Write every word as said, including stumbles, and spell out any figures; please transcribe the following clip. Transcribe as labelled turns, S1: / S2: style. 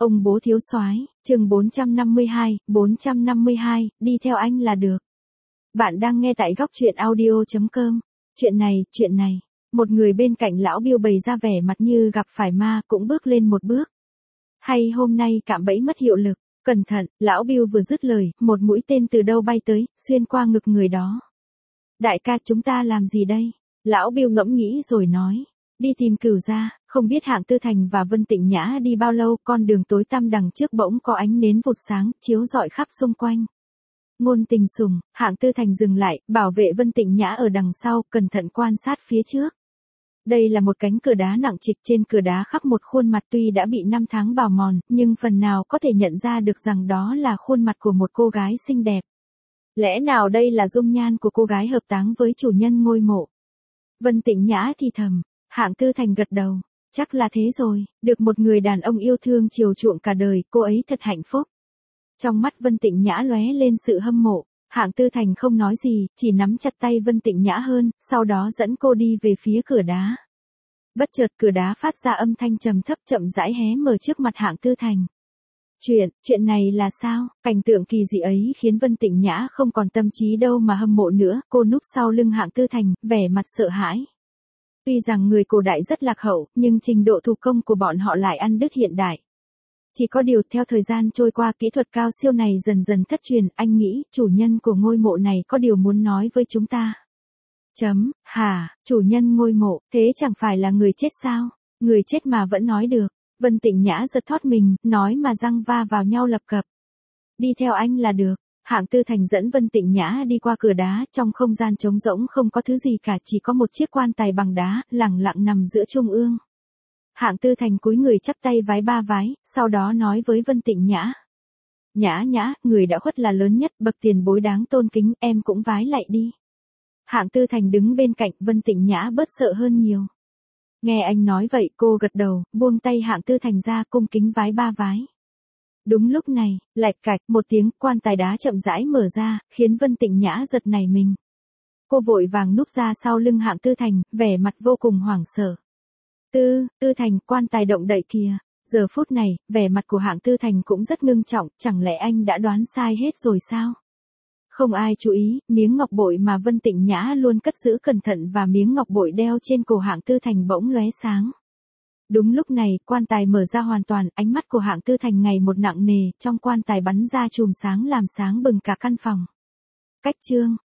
S1: Ông bố thiếu soái, chương bốn trăm năm mươi hai, bốn trăm năm mươi hai, đi theo anh là được. Bạn đang nghe tại góc truyện audio chấm com. Chuyện này, chuyện này. Một người bên cạnh lão Bill bày ra vẻ mặt như gặp phải ma, cũng bước lên một bước. Hay hôm nay cạm bẫy mất hiệu lực. Cẩn thận, lão Bill vừa dứt lời, một mũi tên từ đâu bay tới, xuyên qua ngực người đó. Đại ca, chúng ta làm gì đây? Lão Bill ngẫm nghĩ rồi nói. Đi tìm Cửu gia. Không biết Hạng Tư Thành và Vân Tịnh Nhã đi bao lâu, con đường tối tăm đằng trước bỗng có ánh nến vụt sáng, chiếu rọi khắp xung quanh. Ngôn Tình Sùng, Hạng Tư Thành dừng lại, bảo vệ Vân Tịnh Nhã ở đằng sau, cẩn thận quan sát phía trước. Đây là một cánh cửa đá nặng trịch, trên cửa đá khắc một khuôn mặt tuy đã bị năm tháng bào mòn, nhưng phần nào có thể nhận ra được rằng đó là khuôn mặt của một cô gái xinh đẹp. Lẽ nào đây là dung nhan của cô gái hợp táng với chủ nhân ngôi mộ? Vân Tịnh Nhã thì thầm. Hạng Tư Thành gật đầu. Chắc là thế rồi, được một người đàn ông yêu thương chiều chuộng cả đời, cô ấy thật hạnh phúc. Trong mắt Vân Tịnh Nhã lóe lên sự hâm mộ. Hạng Tư Thành không nói gì, chỉ nắm chặt tay Vân Tịnh Nhã hơn, sau đó dẫn cô đi về phía cửa đá. Bất chợt cửa đá phát ra âm thanh trầm thấp chậm rãi hé mở trước mặt Hạng Tư Thành. Chuyện, chuyện này là sao? Cảnh tượng kỳ dị ấy khiến Vân Tịnh Nhã không còn tâm trí đâu mà hâm mộ nữa, cô núp sau lưng Hạng Tư Thành, vẻ mặt sợ hãi. Tuy rằng người cổ đại rất lạc hậu, nhưng trình độ thủ công của bọn họ lại ăn đứt hiện đại. Chỉ có điều theo thời gian trôi qua, kỹ thuật cao siêu này dần dần thất truyền, anh nghĩ chủ nhân của ngôi mộ này có điều muốn nói với chúng ta. Chấm, hả, chủ nhân ngôi mộ, thế chẳng phải là người chết sao? Người chết mà vẫn nói được. Vân Tịnh Nhã giật thót mình, nói mà răng va vào nhau lập cập. Đi theo anh là được. Hạng Tư Thành dẫn Vân Tịnh Nhã đi qua cửa đá, trong không gian trống rỗng không có thứ gì cả, chỉ có một chiếc quan tài bằng đá, lẳng lặng nằm giữa trung ương. Hạng Tư Thành cúi người chắp tay vái ba vái, sau đó nói với Vân Tịnh Nhã. Nhã Nhã, người đã khuất là lớn nhất, bậc tiền bối đáng tôn kính, em cũng vái lại đi. Hạng Tư Thành đứng bên cạnh, Vân Tịnh Nhã bớt sợ hơn nhiều. Nghe anh nói vậy, cô gật đầu, buông tay Hạng Tư Thành ra, cung kính vái ba vái. Đúng lúc này, lạch cạch một tiếng, quan tài đá chậm rãi mở ra, khiến Vân Tịnh Nhã giật nảy mình. Cô vội vàng núp ra sau lưng Hạng Tư Thành, vẻ mặt vô cùng hoảng sợ. Tư, Tư Thành, quan tài động đậy kìa. Giờ phút này, vẻ mặt của Hạng Tư Thành cũng rất ngưng trọng, chẳng lẽ anh đã đoán sai hết rồi sao? Không ai chú ý, miếng ngọc bội mà Vân Tịnh Nhã luôn cất giữ cẩn thận và miếng ngọc bội đeo trên cổ Hạng Tư Thành bỗng lóe sáng. Đúng lúc này, quan tài mở ra hoàn toàn, ánh mắt của Hạng Tư Thành ngày một nặng nề, trong quan tài bắn ra chùm sáng làm sáng bừng cả căn phòng. Cách chương,